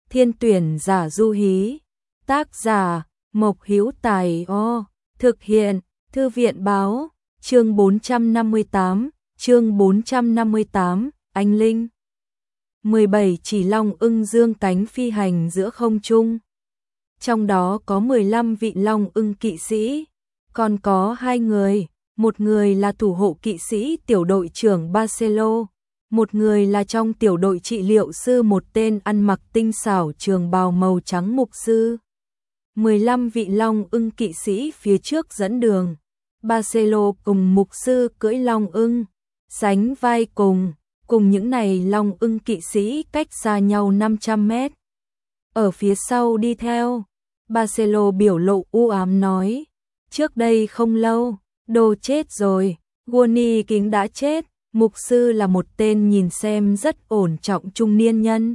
Thiên tuyển giả du hí. Tác giả Mộc Hữu Tài. Thực hiện Thư viện báo. Chương 458, Anh Linh. 17 chỉ long ưng dương cánh phi hành giữa không trung. Trong đó có 15 vị long ưng kỵ sĩ, còn có 2 người, một người là thủ hộ kỵ sĩ tiểu đội trưởng Barcelo, một người là trong tiểu đội trị liệu sư, một tên ăn mặc tinh xảo trường bào màu trắng mục sư. 15 vị long ưng kỵ sĩ phía trước dẫn đường. Barcelo cùng mục sư cưỡi long ưng, sánh vai cùng những này long ưng kỵ sĩ cách xa nhau 500 mét. Ở phía sau đi theo, Barcelo biểu lộ u ám nói, trước đây không lâu, đồ chết rồi, Guoni Kính đã chết. Mục sư là một tên nhìn xem rất ổn trọng trung niên nhân.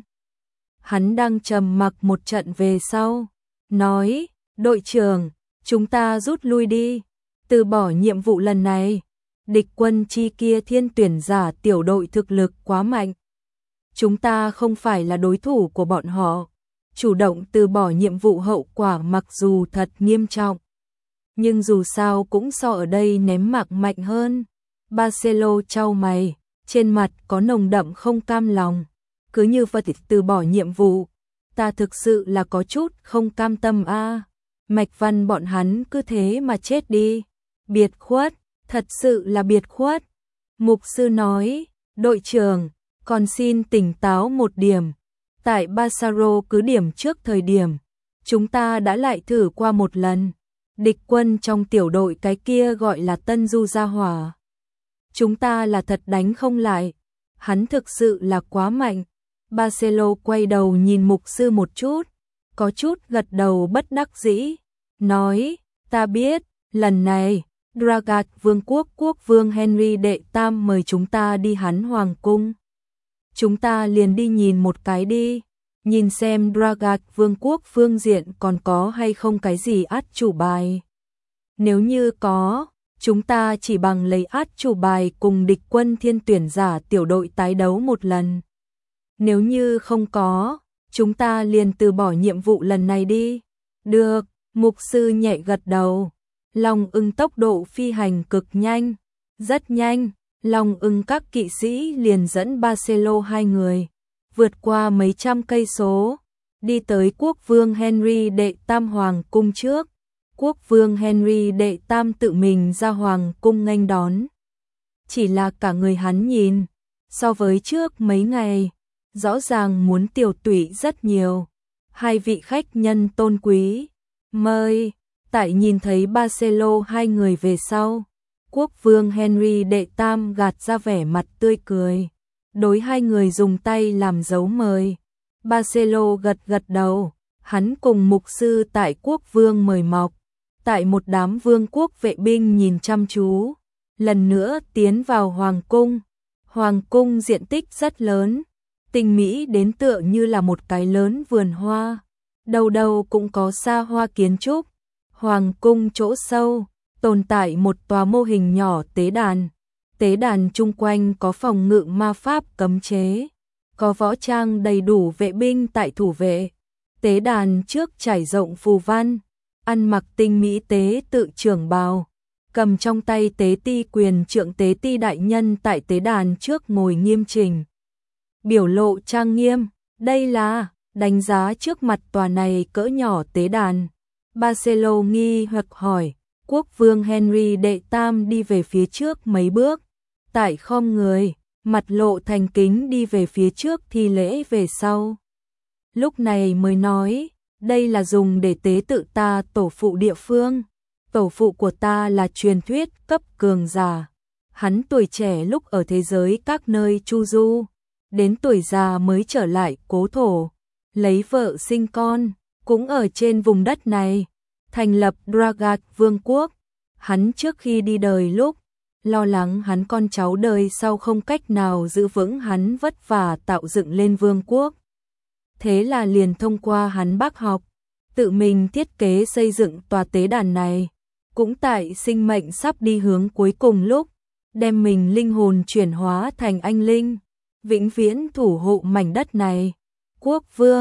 Hắn đang trầm mặc một trận về sau, nói, đội trưởng, chúng ta rút lui đi, từ bỏ nhiệm vụ lần này. Địch quân chi kia thiên tuyển giả tiểu đội thực lực quá mạnh. Chúng ta không phải là đối thủ của bọn họ. Chủ động từ bỏ nhiệm vụ hậu quả mặc dù thật nghiêm trọng, nhưng dù sao cũng so ở đây ném mặc mạnh hơn. Barcelo chau mày, trên mặt có nồng đậm không cam lòng. Cứ như vậy từ bỏ nhiệm vụ, ta thực sự là có chút không cam tâm a. Mạch Văn bọn hắn cứ thế mà chết đi. Biệt khuất, thật sự là biệt khuất. Mục sư nói, đội trưởng, còn xin tỉnh táo một điểm. Tại Basaro cứ điểm trước thời điểm, chúng ta đã lại thử qua một lần. Địch quân trong tiểu đội cái kia gọi là Tân Du Gia Hỏa. Chúng ta là thật đánh không lại. Hắn thực sự là quá mạnh. Barcelo quay đầu nhìn mục sư một chút, có chút gật đầu bất đắc dĩ, nói, ta biết, lần này, Dragat Vương quốc quốc vương Henry đệ tam mời chúng ta đi hắn hoàng cung. Chúng ta liền đi nhìn một cái đi, nhìn xem Dragat Vương quốc phương diện còn có hay không cái gì át chủ bài. Nếu như có, chúng ta chỉ bằng lấy át chủ bài cùng địch quân thiên tuyển giả tiểu đội tái đấu một lần. Nếu như không có, chúng ta liền từ bỏ nhiệm vụ lần này đi. Được, mục sư nhẹ gật đầu. Long ưng tốc độ phi hành cực nhanh, rất nhanh. Long ưng các kỵ sĩ liền dẫn Barcelo 2 người, vượt qua mấy trăm cây số, đi tới quốc vương Henry đệ tam hoàng cung trước. Quốc vương Henry đệ tam tự mình ra hoàng cung nghênh đón. Chỉ là cả người hắn nhìn, so với trước mấy ngày, rõ ràng muốn tiểu tụy rất nhiều. 2 vị khách nhân tôn quý, mời. Tại nhìn thấy Barcelo 2 người về sau, quốc vương Henry đệ tam gạt ra vẻ mặt tươi cười, đối 2 người dùng tay làm dấu mời. Barcelo gật đầu, hắn cùng mục sư tại quốc vương mời mọc, tại một đám vương quốc vệ binh nhìn chăm chú, lần nữa tiến vào hoàng cung. Hoàng cung diện tích rất lớn, tinh mỹ đến tựa như là một cái lớn vườn hoa, đầu đầu cũng có xa hoa kiến trúc. Hoàng cung chỗ sâu, tồn tại một tòa mô hình nhỏ tế đàn. Tế đàn chung quanh có phòng ngự ma pháp cấm chế, có võ trang đầy đủ vệ binh tại thủ vệ. Tế đàn trước trải rộng phù văn, ăn mặc tinh mỹ tế tự trưởng bào, cầm trong tay tế ti quyền trượng tế ti đại nhân tại tế đàn trước ngồi nghiêm chỉnh, biểu lộ trang nghiêm. Đây là đánh giá trước mặt tòa này cỡ nhỏ tế đàn. Barcelo nghi hoặc hỏi, quốc vương Henry đệ tam đi về phía trước mấy bước, tại khom người, mặt lộ thành kính đi về phía trước thi lễ về sau. Lúc này mới nói, đây là dùng để tế tự ta tổ phụ địa phương. Tổ phụ của ta là truyền thuyết cấp cường giả. Hắn tuổi trẻ lúc ở thế giới các nơi chu du, đến tuổi già mới trở lại cố thổ, lấy vợ sinh con, cũng ở trên vùng đất này, thành lập Dragat Vương quốc. Hắn trước khi đi đời lúc, lo lắng hắn con cháu đời sau không cách nào giữ vững hắn vất vả tạo dựng lên vương quốc. Thế là liền thông qua hắn bác học, tự mình thiết kế xây dựng tòa tế đàn này, cũng tại sinh mệnh sắp đi hướng cuối cùng lúc, đem mình linh hồn chuyển hóa thành anh linh, vĩnh viễn thủ hộ mảnh đất này. Quốc vương,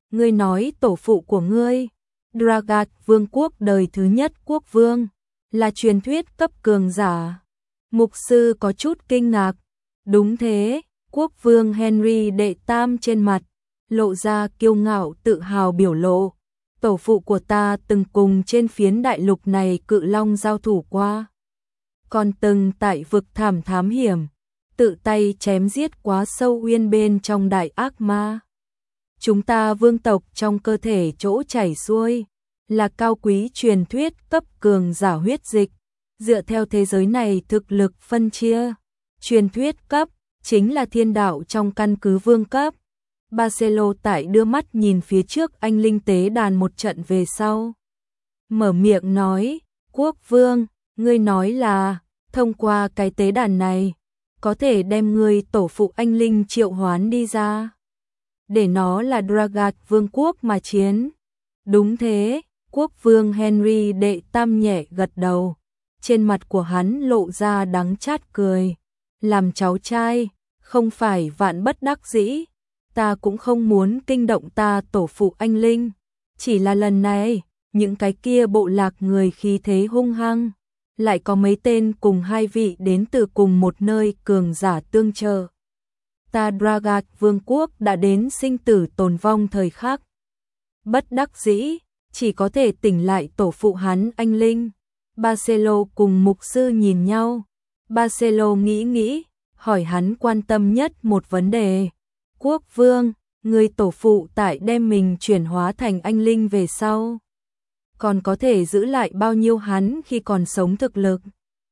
ngươi nói tổ phụ của ngươi, Dragat vương quốc đời thứ nhất quốc vương, là truyền thuyết cấp cường giả. Mục sư có chút kinh ngạc. Đúng thế, quốc vương Henry đệ tam trên mặt lộ ra kiêu ngạo tự hào biểu lộ. Tổ phụ của ta từng cùng trên phiến đại lục này cự long giao thủ qua. Còn từng tại vực thẳm thám hiểm, tự tay chém giết quá sâu uyên bên trong đại ác ma. Chúng ta vương tộc trong cơ thể chỗ chảy xuôi, là cao quý truyền thuyết cấp cường giả huyết dịch. Dựa theo thế giới này thực lực phân chia, truyền thuyết cấp chính là thiên đạo trong căn cứ vương cấp. Barcelo tại đưa mắt nhìn phía trước anh linh tế đàn một trận về sau. Mở miệng nói, quốc vương, ngươi nói là, thông qua cái tế đàn này, có thể đem ngươi tổ phụ anh linh triệu hoán đi ra. Để nó là Dragat vương quốc mà chiến. Đúng thế, quốc vương Henry đệ tam nhẹ gật đầu. Trên mặt của hắn lộ ra đắng chát cười. Làm cháu trai, không phải vạn bất đắc dĩ. Ta cũng không muốn kinh động ta tổ phụ anh linh. Chỉ là lần này, những cái kia bộ lạc người khí thế hung hăng. Lại có mấy tên cùng hai vị đến từ cùng một nơi cường giả tương trợ. Ta Dragat vương quốc đã đến sinh tử tồn vong thời khắc. Bất đắc dĩ, chỉ có thể tỉnh lại tổ phụ hắn anh linh. Barcelo cùng mục sư nhìn nhau. Barcelo nghĩ, hỏi hắn quan tâm nhất một vấn đề. Quốc vương, người tổ phụ tại đem mình chuyển hóa thành anh linh về sau, còn có thể giữ lại bao nhiêu hắn khi còn sống thực lực?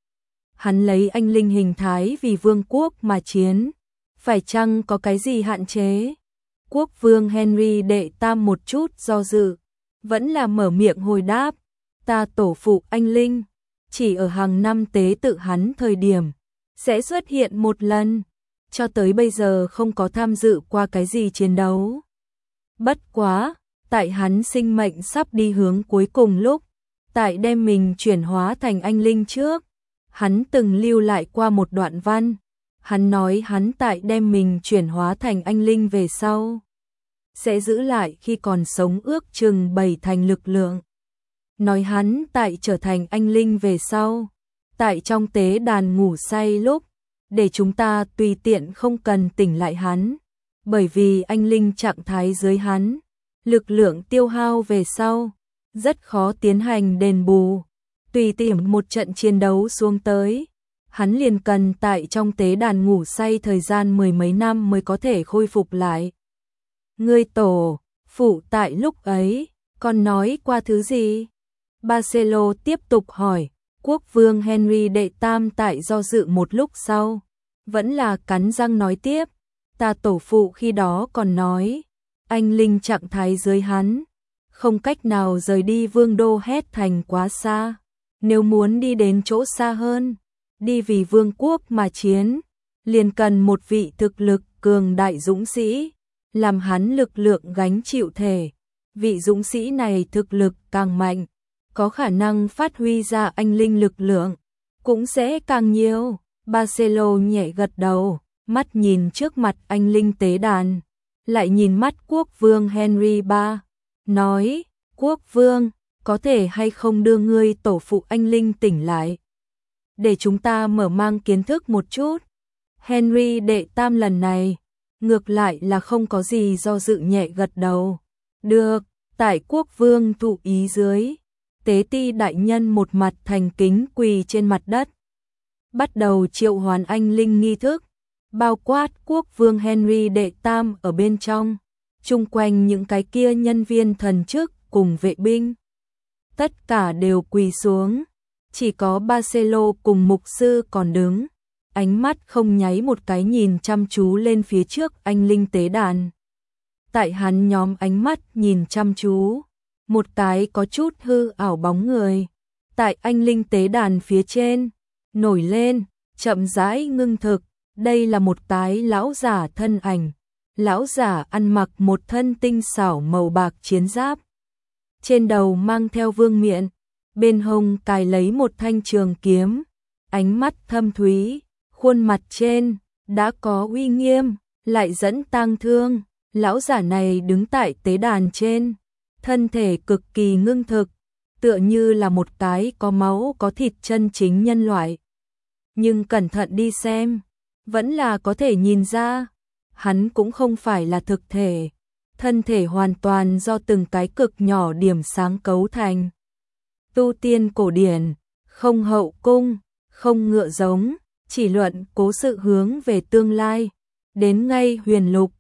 Hắn lấy anh linh hình thái vì vương quốc mà chiến, phải chăng có cái gì hạn chế? Quốc vương Henry đệ tam một chút do dự, vẫn là mở miệng hồi đáp, ta tổ phụ anh linh, chỉ ở hàng năm tế tự hắn thời điểm, sẽ xuất hiện một lần, cho tới bây giờ không có tham dự qua cái gì chiến đấu. Bất quá, tại hắn sinh mệnh sắp đi hướng cuối cùng lúc, tại đem mình chuyển hóa thành anh linh trước, hắn từng lưu lại qua một đoạn văn. Hắn nói hắn tại đem mình chuyển hóa thành anh linh về sau, sẽ giữ lại khi còn sống ước chừng 7 thành lực lượng. Nói hắn tại trở thành anh linh về sau, tại trong tế đàn ngủ say lúc, để chúng ta tùy tiện không cần tỉnh lại hắn, bởi vì anh linh trạng thái dưới hắn, lực lượng tiêu hao về sau, rất khó tiến hành đền bù. Tùy tiện một trận chiến đấu xuống tới, hắn liền cần tại trong tế đàn ngủ say thời gian 10 mấy năm mới có thể khôi phục lại. Ngươi tổ phụ tại lúc ấy, còn nói qua thứ gì? Barcelo tiếp tục hỏi. Quốc vương Henry đệ tam tại do dự một lúc sau, vẫn là cắn răng nói tiếp. Ta tổ phụ khi đó còn nói, anh linh trạng thái dưới hắn, không cách nào rời đi vương đô hét thành quá xa. Nếu muốn đi đến chỗ xa hơn, đi vì vương quốc mà chiến, liền cần một vị thực lực cường đại dũng sĩ, làm hắn lực lượng gánh chịu thể. Vị dũng sĩ này thực lực càng mạnh, có khả năng phát huy ra anh linh lực lượng, cũng sẽ càng nhiều. Barcelo nhẹ gật đầu, mắt nhìn trước mặt anh linh tế đàn, lại nhìn mắt quốc vương Henry III, nói, quốc vương, có thể hay không đưa ngươi tổ phụ anh linh tỉnh lại, để chúng ta mở mang kiến thức một chút. Henry đệ tam lần này, ngược lại là không có gì do dự nhẹ gật đầu. Được, tại quốc vương thụ ý dưới, tế ti đại nhân một mặt thành kính quỳ trên mặt đất, bắt đầu triệu hoán anh linh nghi thức, bao quát quốc vương Henry đệ tam ở bên trong, chung quanh những cái kia nhân viên thần chức cùng vệ binh. Tất cả đều quỳ xuống, chỉ có Barcelo cùng mục sư còn đứng, ánh mắt không nháy một cái nhìn chăm chú lên phía trước anh linh tế đàn. Tại hắn nhóm ánh mắt nhìn chăm chú, một cái có chút hư ảo bóng người, tại anh linh tế đàn phía trên, nổi lên, chậm rãi ngưng thực. Đây là một cái lão giả thân ảnh, lão giả ăn mặc một thân tinh xảo màu bạc chiến giáp, trên đầu mang theo vương miện, bên hông cài lấy một thanh trường kiếm, ánh mắt thâm thúy, khuôn mặt trên đã có uy nghiêm, lại dẫn tang thương, Lão giả này đứng tại tế đàn trên, thân thể cực kỳ ngưng thực, tựa như là một cái có máu có thịt chân chính nhân loại. Nhưng cẩn thận đi xem, vẫn là có thể nhìn ra, hắn cũng không phải là thực thể, thân thể hoàn toàn do từng cái cực nhỏ điểm sáng cấu thành. Tu tiên cổ điển, không hậu cung, không ngựa giống, chỉ luận cố sự hướng về tương lai, đến ngay huyền lục,